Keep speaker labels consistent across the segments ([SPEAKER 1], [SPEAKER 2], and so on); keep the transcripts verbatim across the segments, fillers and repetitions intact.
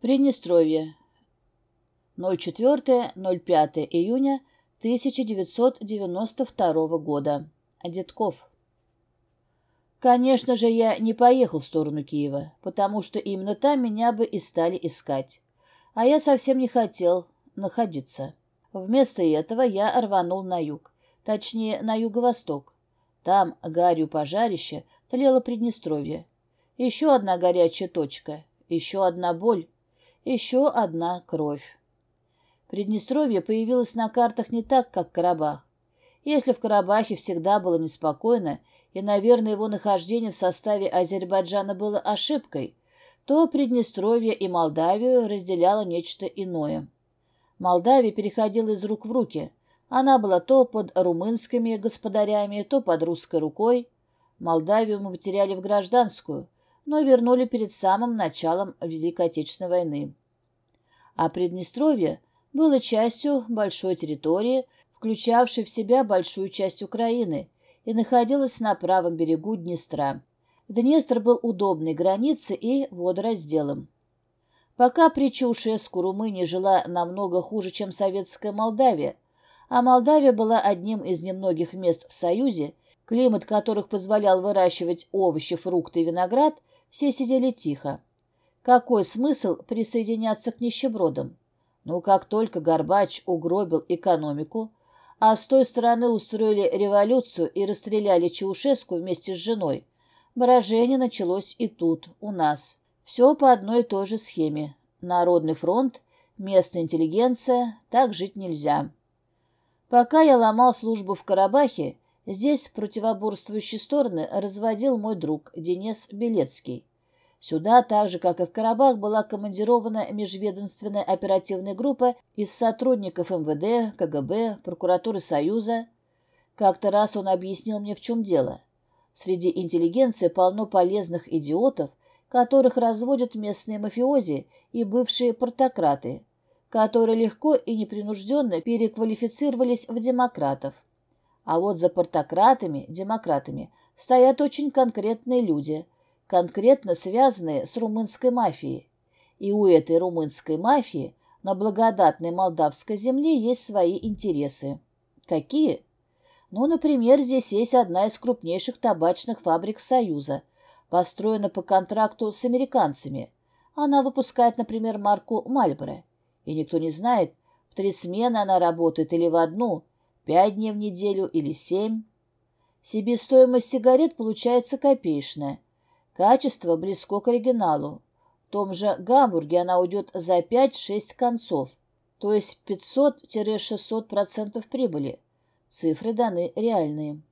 [SPEAKER 1] Приднестровье. ноль четыре - ноль пять июня тысяча девятьсот девяносто второго года. Детков. Конечно же, я не поехал в сторону Киева, потому что именно там меня бы и стали искать. А я совсем не хотел находиться. Вместо этого я рванул на юг, точнее, на юго-восток. Там, гарью пожарища, тлело Приднестровье. Еще одна горячая точка, еще одна боль, еще одна кровь. Приднестровье появилось на картах не так, как Карабах. Если в Карабахе всегда было неспокойно, и, наверное, его нахождение в составе Азербайджана было ошибкой, то Приднестровье и Молдавию разделяло нечто иное. Молдавия переходила из рук в руки. Она была то под румынскими господарями, то под русской рукой. Молдавию мы потеряли в гражданскую, но вернули перед самым началом Великой Отечественной войны. А Приднестровье было частью большой территории, включавшей в себя большую часть Украины, и находилось на правом берегу Днестра. Днестр был удобной границей и водоразделом. Пока при Чаушеску Румыния жила намного хуже, чем советская Молдавия, а Молдавия была одним из немногих мест в Союзе, климат которых позволял выращивать овощи, фрукты и виноград, все сидели тихо. Какой смысл присоединяться к нищебродам? Ну, как только Горбач угробил экономику, а с той стороны устроили революцию и расстреляли Чаушеску вместе с женой, брожение началось и тут, у нас. Все по одной и той же схеме. Народный фронт, местная интеллигенция, так жить нельзя. Пока я ломал службу в Карабахе, здесь противоборствующие стороны разводил мой друг Денис Белецкий. Сюда, так же, как и в Карабах, была командирована межведомственная оперативная группа из сотрудников эм вэ дэ, ка гэ бэ, прокуратуры Союза. Как-то раз он объяснил мне, в чем дело. Среди интеллигенции полно полезных идиотов, которых разводят местные мафиози и бывшие портократы, которые легко и непринужденно переквалифицировались в демократов. А вот за портократами, демократами, стоят очень конкретные люди, конкретно связанные с румынской мафией. И у этой румынской мафии на благодатной молдавской земле есть свои интересы. Какие? Ну, например, здесь есть одна из крупнейших табачных фабрик Союза, построена по контракту с американцами. Она выпускает, например, марку «Мальборо». И никто не знает, в три смены она работает или в одну, пять дней в неделю или семь. Себестоимость сигарет получается копеечная. Качество близко к оригиналу. В том же Гамбурге она уйдет за пять-шесть концов, то есть пятьсот - шестьсот процентов прибыли. Цифры даны реальные.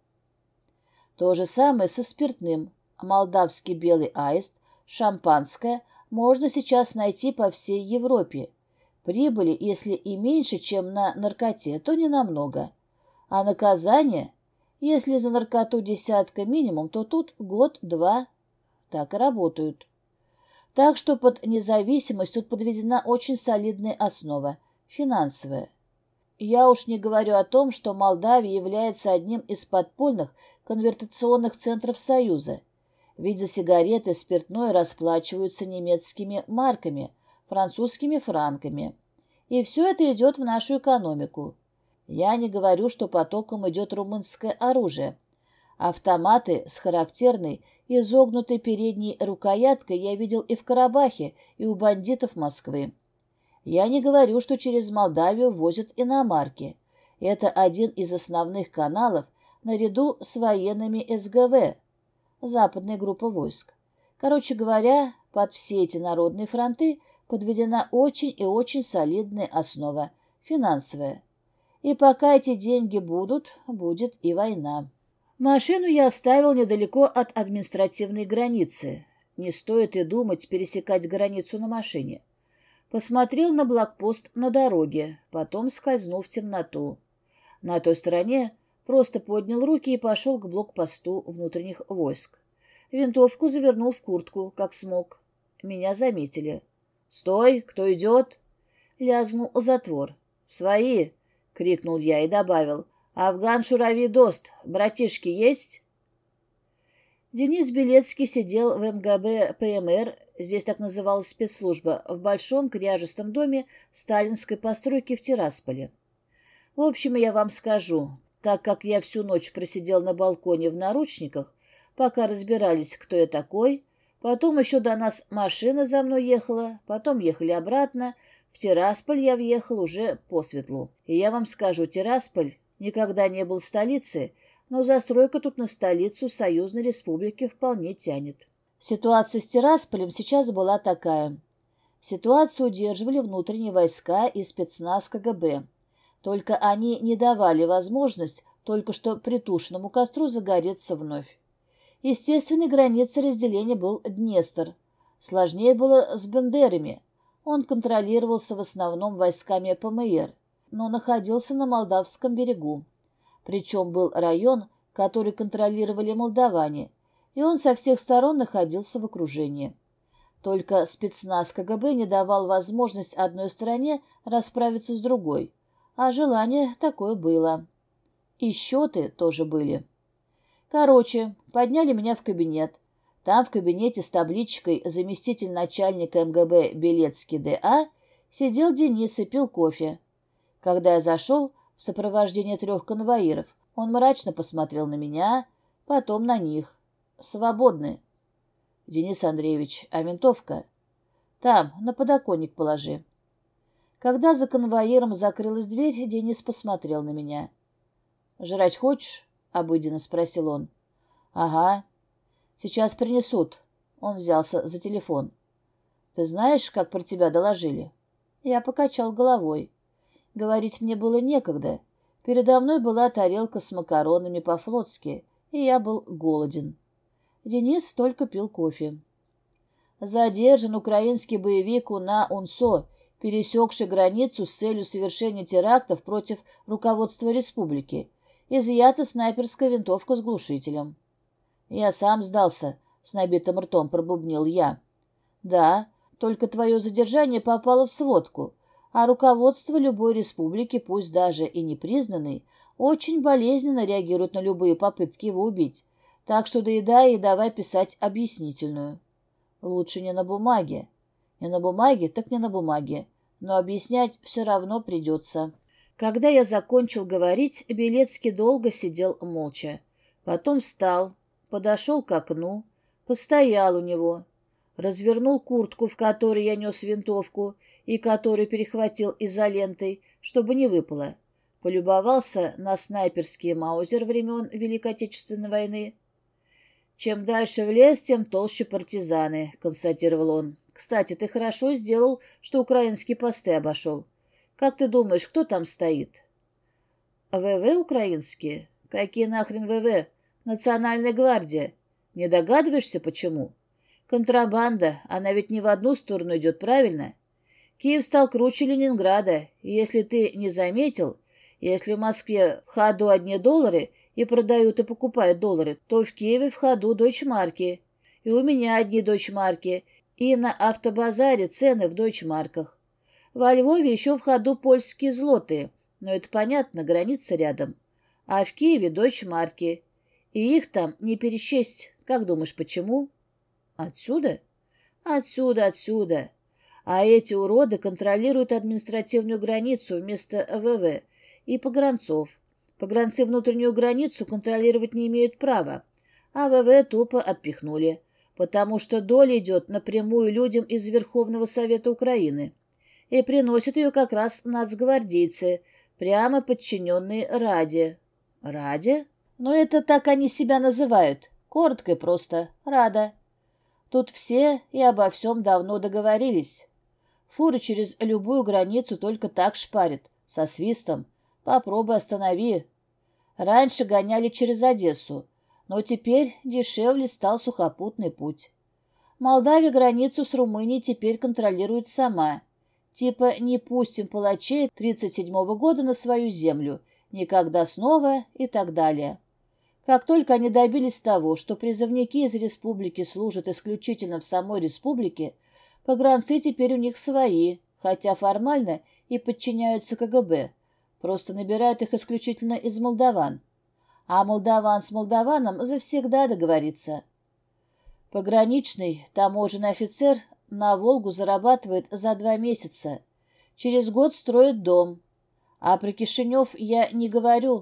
[SPEAKER 1] То же самое со спиртным. Молдавский белый аист, шампанское можно сейчас найти по всей Европе. Прибыли, если и меньше, чем на наркоте, то не намного. А наказание, если за наркоту десятка минимум, то тут год-два. Так и работают. Так что под независимость тут подведена очень солидная основа – финансовая. Я уж не говорю о том, что Молдавия является одним из подпольных конвертационных центров Союза, ведь за сигареты и спиртное расплачиваются немецкими марками, французскими франками. И все это идет в нашу экономику. Я не говорю, что потоком идет румынское оружие. Автоматы с характерной изогнутой передней рукояткой я видел и в Карабахе, и у бандитов Москвы. Я не говорю, что через Молдавию возят иномарки. Это один из основных каналов наряду с военными эс гэ вэ, западная группа войск. Короче говоря, под все эти народные фронты подведена очень и очень солидная основа, финансовая. И пока эти деньги будут, будет и война. Машину я оставил недалеко от административной границы. Не стоит и думать пересекать границу на машине. Посмотрел на блокпост на дороге, потом скользнул в темноту. На той стороне просто поднял руки и пошел к блокпосту внутренних войск. Винтовку завернул в куртку, как смог. Меня заметили. «Стой! Кто идет?» Лязнул затвор. «Свои!» — крикнул я и добавил. «Афган Шурави Дост, братишки есть?» Денис Белецкий сидел в эм гэ бэ пэ эм эр, здесь так называлась спецслужба, в большом кряжестом доме сталинской постройки в Тирасполе. В общем, я вам скажу, так как я всю ночь просидел на балконе в наручниках, пока разбирались, кто я такой, потом еще до нас машина за мной ехала, потом ехали обратно, в Тирасполь я въехал уже посветлу. И я вам скажу, Тирасполь никогда не был столицей, но застройка тут на столицу Союзной Республики вполне тянет. Ситуация с Тирасполем сейчас была такая. Ситуацию удерживали внутренние войска и спецназ КГБ. Только они не давали возможность только что притушенному костру загореться вновь. Естественной границей разделения был Днестр. Сложнее было с Бендерами. Он контролировался в основном войсками ПМР, но находился на Молдавском берегу. Причем был район, который контролировали молдаване, и он со всех сторон находился в окружении. Только спецназ КГБ не давал возможность одной стороне расправиться с другой, а желание такое было. И счеты тоже были. Короче, подняли меня в кабинет. Там в кабинете с табличкой заместитель начальника МГБ Белецкий Д.А. сидел Денис и пил кофе. Когда я зашел в сопровождении трех конвоиров, он мрачно посмотрел на меня, потом на них. «Свободны». «Денис Андреевич, а винтовка?» «Там, на подоконник положи». Когда за конвоиром закрылась дверь, Денис посмотрел на меня. «Жрать хочешь?» — обыденно спросил он. «Ага. Сейчас принесут». Он взялся за телефон. «Ты знаешь, как про тебя доложили?» Я покачал головой. Говорить мне было некогда. Передо мной была тарелка с макаронами по-флотски, и я был голоден. Денис только пил кофе. Задержан украинский боевик Уна Унсо, пересекший границу с целью совершения терактов против руководства республики. Изъята снайперская винтовка с глушителем. Я сам сдался, с набитым ртом пробубнил я. Да, только твое задержание попало в сводку, а руководство любой республики, пусть даже и непризнанной, очень болезненно реагирует на любые попытки его убить, так что доедай и давай писать объяснительную. Лучше не на бумаге. Не на бумаге, так не на бумаге, но объяснять все равно придется. Когда я закончил говорить, Белецкий долго сидел молча. Потом встал, подошел к окну, постоял у него, развернул куртку, в которой я нес винтовку и которую перехватил изолентой, чтобы не выпало. Полюбовался на снайперский маузер времен Великой Отечественной войны. «Чем дальше в лес, тем толще партизаны», — констатировал он. «Кстати, ты хорошо сделал, что украинские посты обошел. Как ты думаешь, кто там стоит?» «ВВ украинские? Какие нахрен ВВ? Национальная гвардия. Не догадываешься, почему? Контрабанда, она ведь не в одну сторону идет, правильно? Киев стал круче Ленинграда, и если ты не заметил, если в Москве в ходу одни доллары и продают и покупают доллары, то в Киеве в ходу дойчмарки. И у меня одни дойчмарки, и на автобазаре цены в дойчмарках. Во Львове еще в ходу польские злотые, но это понятно, граница рядом. А в Киеве дойчмарки. И их там не пересчесть. Как думаешь, почему? Отсюда? Отсюда, отсюда. А эти уроды контролируют административную границу вместо ВВ и погранцов. Погранцы внутреннюю границу контролировать не имеют права, а ВВ тупо отпихнули, потому что доля идет напрямую людям из Верховного Совета Украины. И приносят ее как раз нацгвардейцы, прямо подчиненные Раде. Раде? Но это так они себя называют. Коротко и просто. Рада. Тут все и обо всем давно договорились. Фуры через любую границу только так шпарят, со свистом. Попробуй останови. Раньше гоняли через Одессу, но теперь дешевле стал сухопутный путь. Молдавия границу с Румынией теперь контролирует сама. Типа не пустим палачей тридцать седьмого года на свою землю, никогда снова и так далее. Как только они добились того, что призывники из республики служат исключительно в самой республике, погранцы теперь у них свои, хотя формально и подчиняются КГБ, просто набирают их исключительно из молдаван. А молдаван с молдаваном завсегда договорится. Пограничный таможенный офицер на Волгу зарабатывает за два месяца. Через год строит дом. А про Кишинев я не говорю.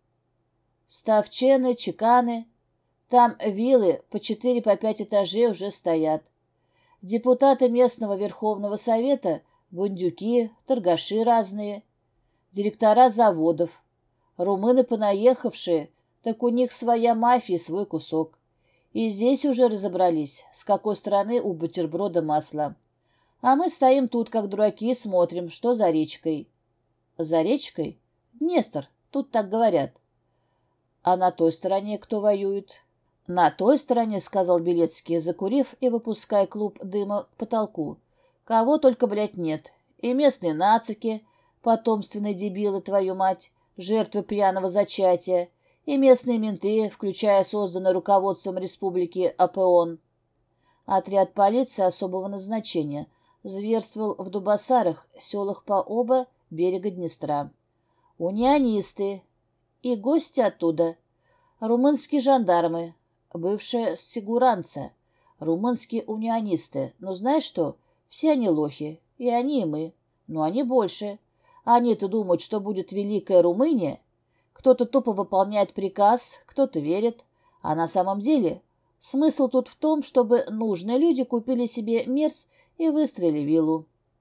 [SPEAKER 1] Ставчены, чеканы. Там виллы по четыре, по пять этажей уже стоят. Депутаты местного Верховного Совета, бундюки, торгаши разные, директора заводов. Румыны понаехавшие, так у них своя мафия, свой кусок. И здесь уже разобрались, с какой стороны у бутерброда масло. А мы стоим тут, как дураки, и смотрим, что за речкой. За речкой? Днестр, тут так говорят. А на той стороне кто воюет? На той стороне, сказал Белецкий, закурив и выпуская клуб дыма к потолку. Кого только, блядь, нет. И местные нацики, потомственные дебилы, твою мать, жертвы пьяного зачатия, и местные менты, включая созданный руководством республики АПОН. Отряд полиции особого назначения зверствовал в Дубасарах, селах по оба берега Днестра. Унионисты и гости оттуда, румынские жандармы, бывшая сигуранца, румынские унионисты. Но знаешь что? Все они лохи, и они, и мы. Но они больше. Они-то думают, что будет великая Румыния. Кто-то тупо выполняет приказ, кто-то верит. А на самом деле смысл тут в том, чтобы нужные люди купили себе мерз и выстроили виллу.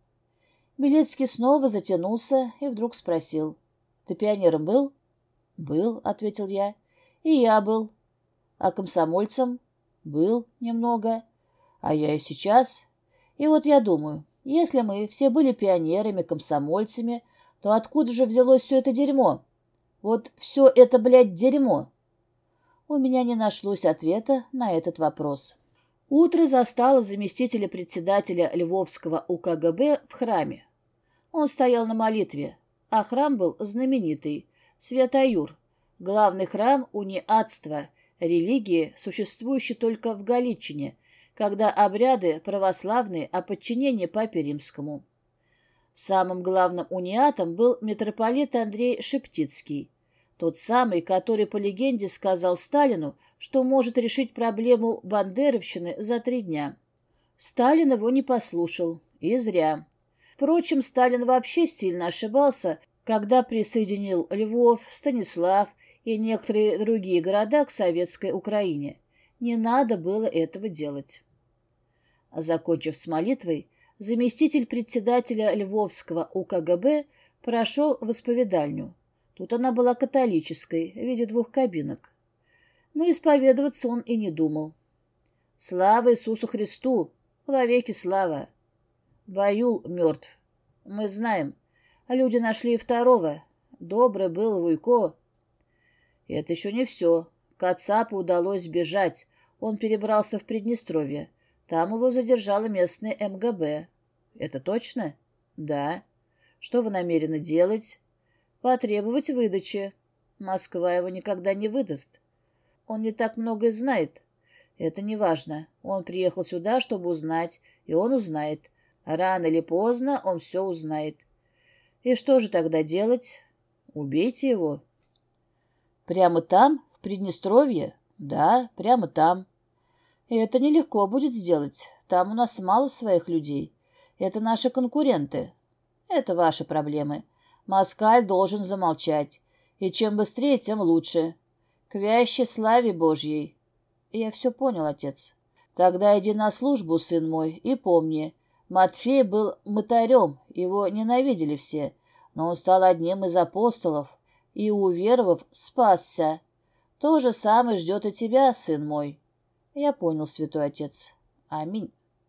[SPEAKER 1] Белецкий снова затянулся и вдруг спросил. — Ты пионером был? — Был, — ответил я. — И я был. — А комсомольцем? — Был немного. — А я и сейчас. И вот я думаю, если мы все были пионерами, комсомольцами, то откуда же взялось все это дерьмо? Вот все это, блядь, дерьмо. У меня не нашлось ответа на этот вопрос. Утро застало заместителя председателя Львовского УКГБ в храме. Он стоял на молитве, а храм был знаменитый — Святоюр, главный храм униатства, религии, существующей только в Галичине, когда обряды православные о подчинении Папе Римскому. Самым главным униатом был митрополит Андрей Шептицкий, тот самый, который, по легенде, сказал Сталину, что может решить проблему бандеровщины за три дня. Сталин его не послушал, и зря. Впрочем, Сталин вообще сильно ошибался, когда присоединил Львов, Станислав и некоторые другие города к советской Украине. Не надо было этого делать. Закончив с молитвой, заместитель председателя Львовского УКГБ прошел в исповедальню. Тут она была католической, в виде двух кабинок. Но исповедоваться он и не думал. «Слава Иисусу Христу! Вовеки слава!» Баюл мертв. Мы знаем. Люди нашли и второго. Добрый был Вуйко. И это еще не все. Кацапу удалось сбежать. Он перебрался в Приднестровье. Там его задержало местное эм гэ бэ. Это точно? Да. Что вы намерены делать? Потребовать выдачи. Москва его никогда не выдаст. Он не так многое знает. Это не важно. Он приехал сюда, чтобы узнать, и он узнает. Рано или поздно он все узнает. И что же тогда делать? Убейте его. Прямо там, в Приднестровье? Да, прямо там. И это нелегко будет сделать. Там у нас мало своих людей. Это наши конкуренты. Это ваши проблемы. Москаль должен замолчать. И чем быстрее, тем лучше. К вящей славе Божьей. Я все понял, отец. Тогда иди на службу, сын мой, и помни. Матфей был мытарем, его ненавидели все, но он стал одним из апостолов и, уверовав, спасся. То же самое ждет и тебя, сын мой. Я понял, святой отец. Аминь.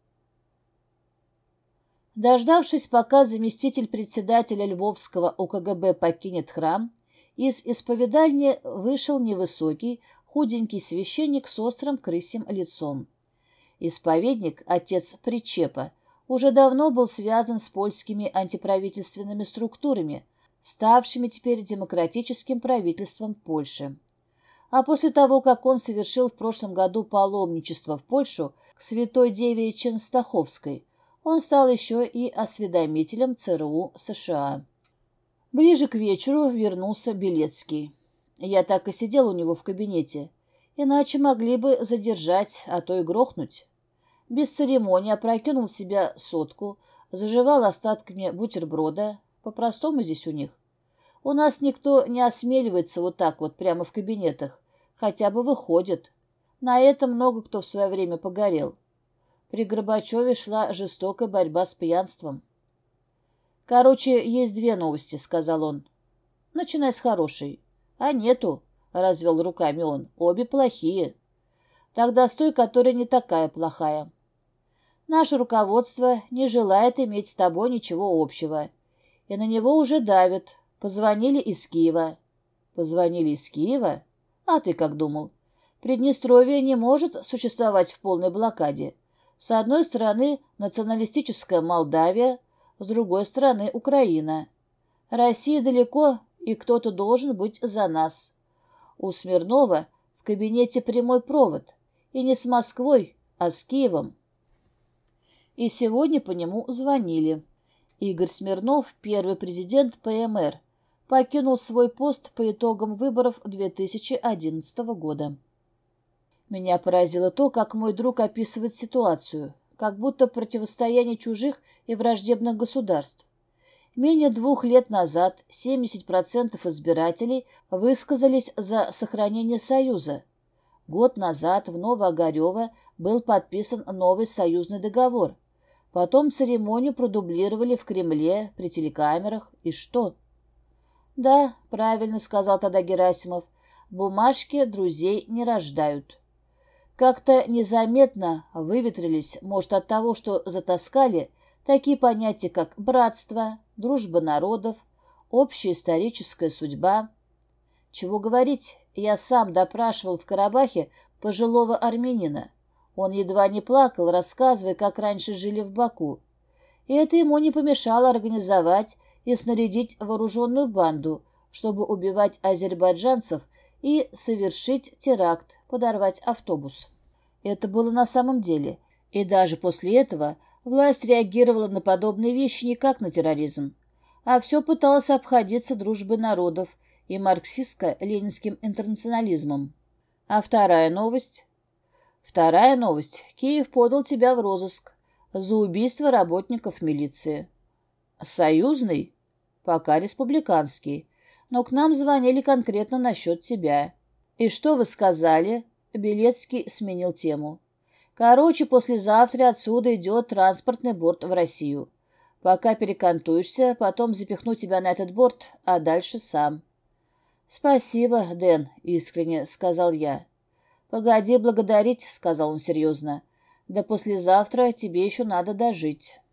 [SPEAKER 1] Дождавшись, пока заместитель председателя Львовского УКГБ покинет храм, из исповедальни вышел невысокий, худенький священник с острым крысим лицом. Исповедник, отец Причепа, уже давно был связан с польскими антиправительственными структурами, ставшими теперь демократическим правительством Польши. А после того, как он совершил в прошлом году паломничество в Польшу к святой деве Ченстаховской, он стал еще и осведомителем ЦРУ США. Ближе к вечеру вернулся Белецкий. Я так и сидел у него в кабинете. Иначе могли бы задержать, а то и грохнуть. Без церемонии опрокинул в себя сотку, заживал остатками бутерброда. По-простому здесь у них. У нас никто не осмеливается вот так вот прямо в кабинетах. Хотя бы выходит. На этом много кто в свое время погорел. При Горбачеве шла жестокая борьба с пьянством. «Короче, есть две новости», — сказал он. «Начинай с хорошей». «А нету», — развел руками он. «Обе плохие». «Тогда с той, которая не такая плохая». «Наше руководство не желает иметь с тобой ничего общего. И на него уже давят. Позвонили из Киева». «Позвонили из Киева? А ты как думал? Приднестровье не может существовать в полной блокаде. С одной стороны националистическая Молдавия, с другой стороны Украина. Россия далеко, и кто-то должен быть за нас. У Смирнова в кабинете прямой провод, и не с Москвой, а с Киевом». И сегодня по нему звонили. Игорь Смирнов, первый президент ПМР, покинул свой пост по итогам выборов две тысячи одиннадцатого года. Меня поразило то, как мой друг описывает ситуацию, как будто противостояние чужих и враждебных государств. Менее двух лет назад семьдесят процентов избирателей высказались за сохранение Союза. Год назад в Новоогарево был подписан новый союзный договор. Потом церемонию продублировали в Кремле, при телекамерах. И что? «Да, правильно сказал тогда Герасимов, бумажки друзей не рождают». Как-то незаметно выветрились, может, от того, что затаскали, такие понятия, как братство, дружба народов, общая историческая судьба. Чего говорить, я сам допрашивал в Карабахе пожилого армянина. Он едва не плакал, рассказывая, как раньше жили в Баку. И это ему не помешало организовать и снарядить вооруженную банду, чтобы убивать азербайджанцев и совершить теракт, подорвать автобус. Это было на самом деле. И даже после этого власть реагировала на подобные вещи не как на терроризм, а все пыталась обходиться дружбой народов и марксистско-ленинским интернационализмом. А вторая новость? Вторая новость. Киев подал тебя в розыск за убийство работников милиции. Союзный? Пока республиканский. Но к нам звонили конкретно насчет тебя. И что вы сказали? Белецкий сменил тему. Короче, послезавтра отсюда идет транспортный борт в Россию. Пока перекантуешься, потом запихну тебя на этот борт, а дальше сам. Спасибо, Дэн, искренне сказал я. Погоди благодарить, сказал он серьезно. Да послезавтра тебе еще надо дожить.